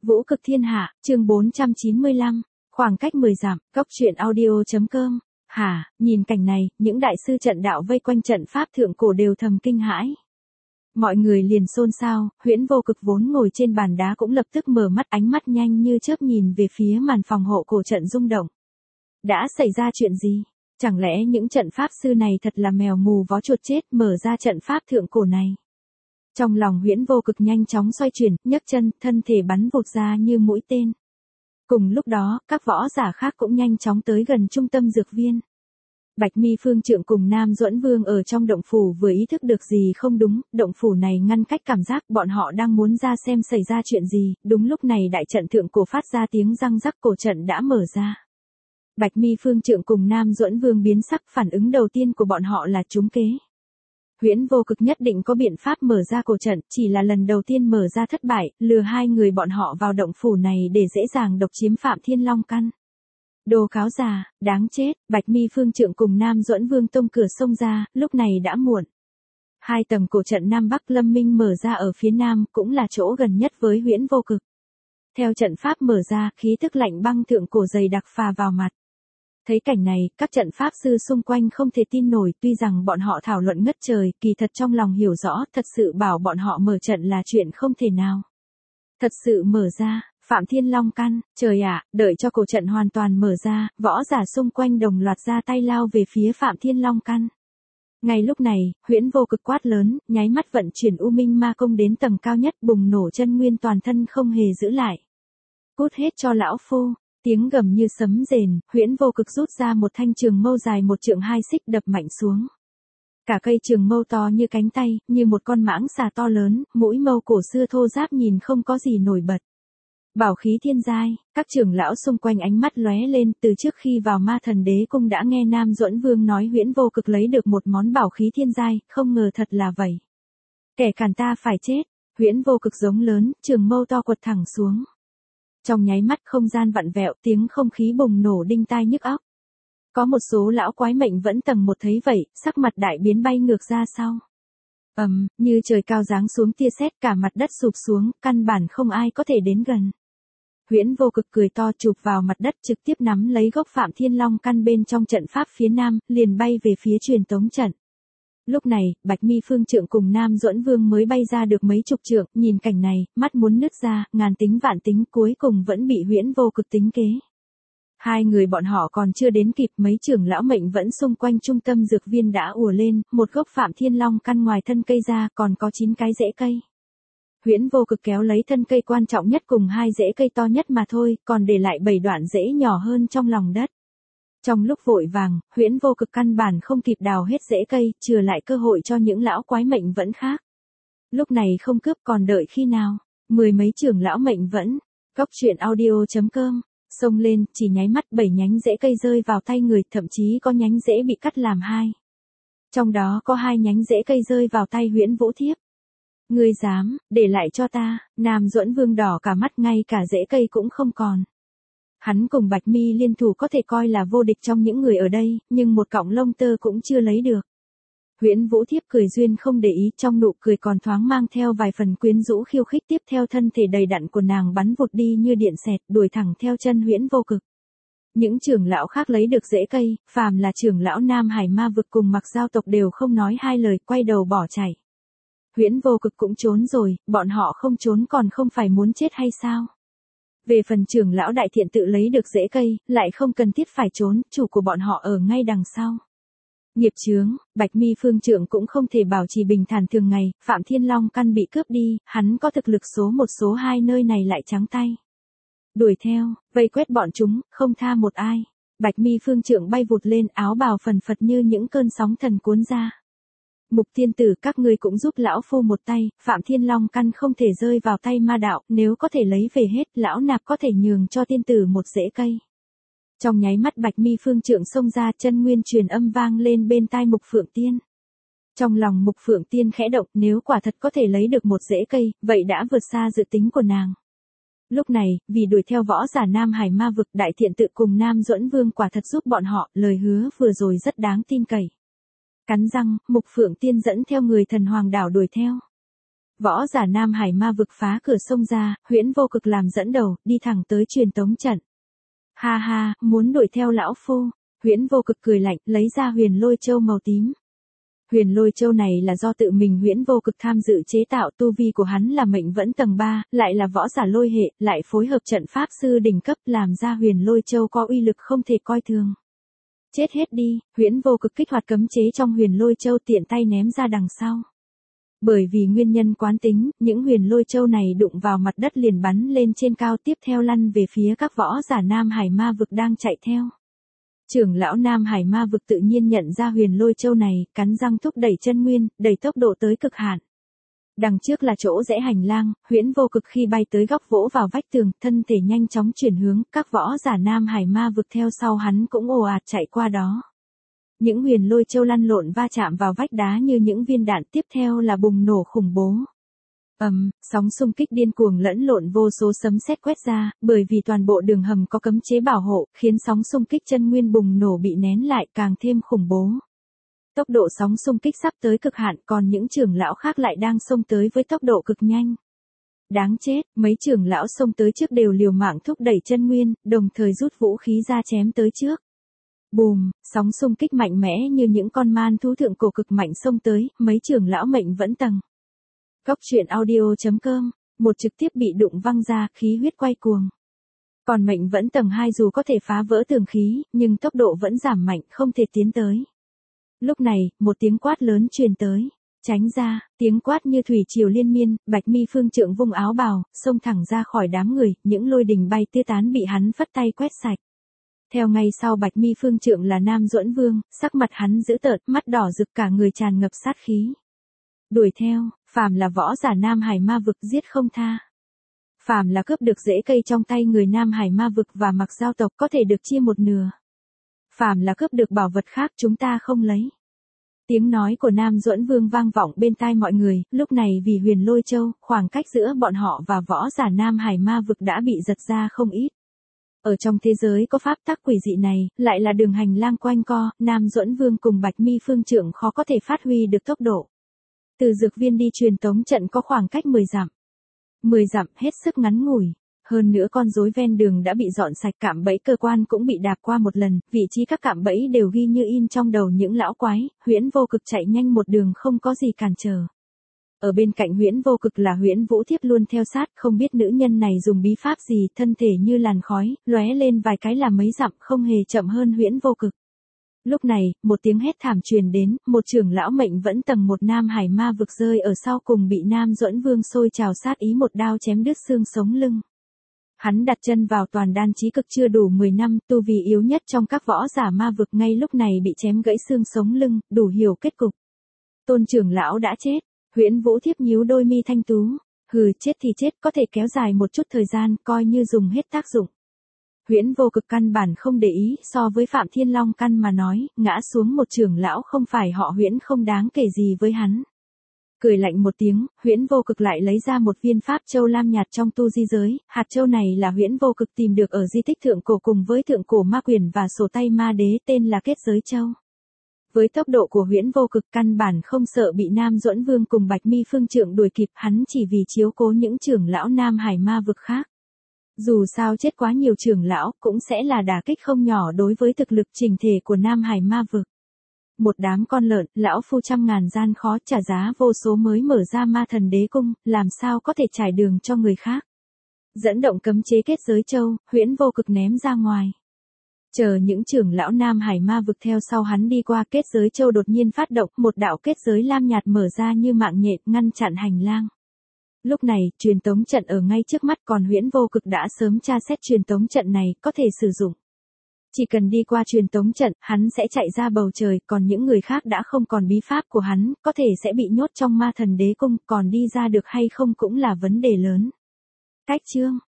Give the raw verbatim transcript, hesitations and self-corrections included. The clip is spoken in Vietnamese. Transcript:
Vũ cực thiên hạ, chương bốn trăm chín mươi lăm, khoảng cách mười dặm, góc truyện audio.com. Hả, nhìn cảnh này, những đại sư trận đạo vây quanh trận pháp thượng cổ đều thầm kinh hãi. Mọi người liền xôn xao, Huyễn Vô Cực vốn ngồi trên bàn đá cũng lập tức mở mắt, ánh mắt nhanh như chớp nhìn về phía màn phòng hộ cổ trận rung động. Đã xảy ra chuyện gì? Chẳng lẽ những trận pháp sư này thật là mèo mù vó chuột chết mở ra trận pháp thượng cổ này? Trong lòng Huyễn Vô Cực nhanh chóng xoay chuyển, nhấc chân, thân thể bắn vụt ra như mũi tên. Cùng lúc đó, các võ giả khác cũng nhanh chóng tới gần trung tâm dược viên. Bạch Mi Phương Trượng cùng Nam Duẫn Vương ở trong động phủ vừa ý thức được gì không đúng, động phủ này ngăn cách cảm giác, bọn họ đang muốn ra xem xảy ra chuyện gì, đúng lúc này đại trận thượng cổ phát ra tiếng răng rắc, cổ trận đã mở ra. Bạch Mi Phương Trượng cùng Nam Duẫn Vương biến sắc, phản ứng đầu tiên của bọn họ là trúng kế. Huyễn Vô Cực nhất định có biện pháp mở ra cổ trận, chỉ là lần đầu tiên mở ra thất bại, lừa hai người bọn họ vào động phủ này để dễ dàng độc chiếm Phạm Thiên Long Căn. Đồ cáo già, đáng chết, Bạch Mi Phương Trượng cùng Nam Duẫn Vương tung cửa xông ra, lúc này đã muộn. Hai tầng cổ trận Nam Bắc Lâm Minh mở ra ở phía nam, cũng là chỗ gần nhất với Huyễn Vô Cực. Theo trận pháp mở ra, khí tức lạnh băng thượng cổ dày đặc phà vào mặt. Thấy cảnh này, các trận pháp sư xung quanh không thể tin nổi, tuy rằng bọn họ thảo luận ngất trời, kỳ thật trong lòng hiểu rõ, thật sự bảo bọn họ mở trận là chuyện không thể nào. Thật sự mở ra, Phạm Thiên Long Căn, trời ạ, đợi cho cổ trận hoàn toàn mở ra, võ giả xung quanh đồng loạt ra tay lao về phía Phạm Thiên Long Căn. Ngay lúc này, Huyễn Vô Cực quát lớn, nháy mắt vận chuyển U Minh Ma Công đến tầng cao nhất, bùng nổ chân nguyên toàn thân không hề giữ lại. Cút hết cho lão phu. Tiếng gầm như sấm rền, Huyễn Vô Cực rút ra một thanh trường mâu dài một trượng hai xích đập mạnh xuống. Cả cây trường mâu to như cánh tay, như một con mãng xà to lớn, mũi mâu cổ xưa thô ráp nhìn không có gì nổi bật. Bảo khí thiên giai, các trưởng lão xung quanh ánh mắt lóe lên, từ trước khi vào Ma Thần Đế Cung đã nghe Nam Duẫn Vương nói Huyễn Vô Cực lấy được một món bảo khí thiên giai, không ngờ thật là vậy. Kẻ cản ta phải chết, Huyễn Vô Cực giống lớn, trường mâu to quật thẳng xuống. Trong nháy mắt không gian vặn vẹo, tiếng không khí bùng nổ đinh tai nhức óc. Có một số lão quái mệnh vẫn tầng một thấy vậy, sắc mặt đại biến bay ngược ra sau. Ầm, um, như trời cao giáng xuống tia sét, cả mặt đất sụp xuống, căn bản không ai có thể đến gần. Huyễn Vô Cực cười to chụp vào mặt đất, trực tiếp nắm lấy gốc Phạm Thiên Long Căn bên trong trận pháp phía nam, liền bay về phía truyền tống trận. Lúc này, Bạch Mi Phương Trượng cùng Nam Duẫn Vương mới bay ra được mấy chục trượng, nhìn cảnh này, mắt muốn nứt ra, ngàn tính vạn tính cuối cùng vẫn bị Huyễn Vô Cực tính kế. Hai người bọn họ còn chưa đến kịp, mấy trưởng lão mệnh vẫn xung quanh trung tâm dược viên đã ùa lên, một gốc Phạm Thiên Long Căn ngoài thân cây ra còn có chín cái rễ cây. Huyễn Vô Cực kéo lấy thân cây quan trọng nhất cùng hai rễ cây to nhất mà thôi, còn để lại bảy đoạn rễ nhỏ hơn trong lòng đất. Trong lúc vội vàng, Huyễn Vô Cực căn bản không kịp đào hết rễ cây, chừa lại cơ hội cho những lão quái mệnh vẫn khác. Lúc này không cướp còn đợi khi nào, mười mấy trưởng lão mệnh vẫn, góc truyện audio.com, xông lên, chỉ nháy mắt bảy nhánh rễ cây rơi vào tay người, thậm chí có nhánh rễ bị cắt làm hai. Trong đó có hai nhánh rễ cây rơi vào tay Huyễn Vũ Thiếp. Ngươi dám, để lại cho ta, Nam Duẫn Vương đỏ cả mắt, ngay cả rễ cây cũng không còn. Hắn cùng Bạch Mi liên thủ có thể coi là vô địch trong những người ở đây, nhưng một cọng lông tơ cũng chưa lấy được. Huyễn Vũ Thiếp cười duyên không để ý, trong nụ cười còn thoáng mang theo vài phần quyến rũ khiêu khích, tiếp theo thân thể đầy đặn của nàng bắn vụt đi như điện xẹt, đuổi thẳng theo chân Huyễn Vô Cực. Những trưởng lão khác lấy được rễ cây, phàm là trưởng lão Nam Hải Ma Vực cùng Mặc Giao tộc đều không nói hai lời, quay đầu bỏ chạy. Huyễn Vô Cực cũng trốn rồi, bọn họ không trốn còn không phải muốn chết hay sao? Về phần trưởng lão đại thiện tự lấy được rễ cây, lại không cần thiết phải trốn, chủ của bọn họ ở ngay đằng sau. Nghiệp chướng, Bạch Mi Phương Trượng cũng không thể bảo trì bình thản thường ngày, Phạm Thiên Long Căn bị cướp đi, hắn có thực lực số một số hai nơi này lại trắng tay. Đuổi theo, vây quét bọn chúng, không tha một ai. Bạch Mi Phương Trượng bay vụt lên, áo bào phần phật như những cơn sóng thần cuốn ra. Mục tiên tử, các ngươi cũng giúp lão phu một tay, Phạm Thiên Long Căn không thể rơi vào tay ma đạo, nếu có thể lấy về hết, lão nạp có thể nhường cho tiên tử một rễ cây. Trong nháy mắt Bạch Mi Phương Trượng xông ra, chân nguyên truyền âm vang lên bên tai Mục Phượng Tiên. Trong lòng Mục Phượng Tiên khẽ động, nếu quả thật có thể lấy được một rễ cây, vậy đã vượt xa dự tính của nàng. Lúc này, vì đuổi theo võ giả Nam Hải Ma Vực, đại thiện tự cùng Nam Duẫn Vương quả thật giúp bọn họ, lời hứa vừa rồi rất đáng tin cậy. Cắn răng, Mục Phượng Tiên dẫn theo người Thần Hoàng đảo đuổi theo. Võ giả Nam Hải ma vực phá cửa sông ra, Huyễn Vô Cực làm dẫn đầu, đi thẳng tới truyền tống trận. Ha ha, muốn đuổi theo lão phu. Huyễn Vô Cực cười lạnh, lấy ra huyền lôi châu màu tím. Huyền lôi châu này là do tự mình Huyễn Vô Cực tham dự chế tạo, tu vi của hắn là mệnh vẫn tầng ba, lại là võ giả lôi hệ, lại phối hợp trận pháp sư đỉnh cấp, làm ra huyền lôi châu có uy lực không thể coi thường. Chết hết đi, Huyễn Vô Cực kích hoạt cấm chế trong huyền lôi châu tiện tay ném ra đằng sau. Bởi vì nguyên nhân quán tính, những huyền lôi châu này đụng vào mặt đất liền bắn lên trên cao, tiếp theo lăn về phía các võ giả Nam Hải ma vực đang chạy theo. Trưởng lão Nam Hải ma vực tự nhiên nhận ra huyền lôi châu này, cắn răng thúc đẩy chân nguyên, đẩy tốc độ tới cực hạn. Đằng trước là chỗ rẽ hành lang, Huyễn Vô Cực khi bay tới góc vỗ vào vách tường, thân thể nhanh chóng chuyển hướng, các võ giả Nam Hải ma vực theo sau hắn cũng ồ ạt chạy qua đó. Những huyền lôi châu lăn lộn va chạm vào vách đá như những viên đạn, tiếp theo là bùng nổ khủng bố. Ầm, um, sóng xung kích điên cuồng lẫn lộn, vô số sấm sét quét ra, bởi vì toàn bộ đường hầm có cấm chế bảo hộ, khiến sóng xung kích chân nguyên bùng nổ bị nén lại càng thêm khủng bố. Tốc độ sóng xung kích sắp tới cực hạn, còn những trưởng lão khác lại đang xông tới với tốc độ cực nhanh. Đáng chết, mấy trưởng lão xông tới trước đều liều mạng thúc đẩy chân nguyên, đồng thời rút vũ khí ra chém tới trước. Bùm, sóng xung kích mạnh mẽ như những con man thú thượng cổ cực mạnh xông tới, mấy trưởng lão mệnh vẫn tầng. Góc truyện audio chấm com, một trực tiếp bị đụng văng ra, khí huyết quay cuồng. Còn mệnh vẫn tầng hai dù có thể phá vỡ tường khí, nhưng tốc độ vẫn giảm mạnh, không thể tiến tới. Lúc này, một tiếng quát lớn truyền tới. Tránh ra, tiếng quát như thủy triều liên miên, Bạch Mi Phương Trượng vung áo bào, xông thẳng ra khỏi đám người, những lôi đình bay tia tán bị hắn phất tay quét sạch. Theo ngay sau Bạch Mi Phương Trượng là Nam Duẫn Vương, sắc mặt hắn dữ tợn, mắt đỏ rực, cả người tràn ngập sát khí. Đuổi theo, phàm là võ giả Nam Hải ma vực giết không tha. Phàm là cướp được rễ cây trong tay người Nam Hải ma vực và mặc giao tộc có thể được chia một nửa. Phàm là cướp được bảo vật khác chúng ta không lấy. Tiếng nói của Nam Duẫn Vương vang vọng bên tai mọi người, lúc này vì huyền lôi châu, khoảng cách giữa bọn họ và võ giả Nam Hải ma vực đã bị giật ra không ít. Ở trong thế giới có pháp tắc quỷ dị này, lại là đường hành lang quanh co, Nam Duẫn Vương cùng Bạch Mi Phương Trượng khó có thể phát huy được tốc độ. Từ dược viên đi truyền tống trận có khoảng cách mười dặm. mười dặm hết sức ngắn ngủi. Hơn nữa con rối ven đường đã bị dọn sạch, cạm bẫy cơ quan cũng bị đạp qua một lần, vị trí các cạm bẫy đều ghi như in trong đầu những lão quái, Huyễn Vô Cực chạy nhanh một đường không có gì cản trở. Ở bên cạnh Huyễn Vô Cực là Huyễn Vũ Thiếp luôn theo sát, không biết nữ nhân này dùng bí pháp gì, thân thể như làn khói, lóe lên vài cái là mấy dặm, không hề chậm hơn Huyễn Vô Cực. Lúc này, một tiếng hét thảm truyền đến, một trưởng lão mệnh vẫn tầng một Nam Hải ma vực rơi ở sau cùng bị Nam Duẫn Vương sôi trào sát ý một đao chém đứt xương sống lưng. Hắn đặt chân vào toàn đan chí cực chưa đủ mười năm, tu vi yếu nhất trong các võ giả ma vực ngay lúc này bị chém gãy xương sống lưng, đủ hiểu kết cục. Tôn trưởng lão đã chết, Huyễn Vũ Thiếp nhíu đôi mi thanh tú, hừ, chết thì chết, có thể kéo dài một chút thời gian, coi như dùng hết tác dụng. Huyễn Vô Cực căn bản không để ý, so với Phạm Thiên Long căn mà nói, ngã xuống một trưởng lão không phải họ Huyễn không đáng kể gì với hắn. Cười lạnh một tiếng, Huyễn Vô Cực lại lấy ra một viên pháp châu lam nhạt trong tu di giới, hạt châu này là Huyễn Vô Cực tìm được ở di tích thượng cổ cùng với thượng cổ ma quyền và sổ tay ma đế, tên là Kết Giới Châu. Với tốc độ của Huyễn Vô Cực căn bản không sợ bị Nam Duẫn Vương cùng Bạch Mi Phương Trượng đuổi kịp, hắn chỉ vì chiếu cố những trưởng lão Nam Hải ma vực khác. Dù sao chết quá nhiều trưởng lão, cũng sẽ là đả kích không nhỏ đối với thực lực chỉnh thể của Nam Hải ma vực. Một đám con lợn, lão phu trăm ngàn gian khó, trả giá vô số mới mở ra ma thần đế cung, làm sao có thể trải đường cho người khác. Dẫn động cấm chế Kết Giới Châu, Huyễn Vô Cực ném ra ngoài. Chờ những trưởng lão Nam Hải ma vực theo sau hắn đi qua, Kết Giới Châu đột nhiên phát động, một đạo kết giới lam nhạt mở ra như mạng nhện, ngăn chặn hành lang. Lúc này, truyền tống trận ở ngay trước mắt, còn Huyễn Vô Cực đã sớm tra xét truyền tống trận này, có thể sử dụng. Chỉ cần đi qua truyền tống trận, hắn sẽ chạy ra bầu trời, còn những người khác đã không còn bí pháp của hắn, có thể sẽ bị nhốt trong ma thần đế cung, còn đi ra được hay không cũng là vấn đề lớn. Cách chương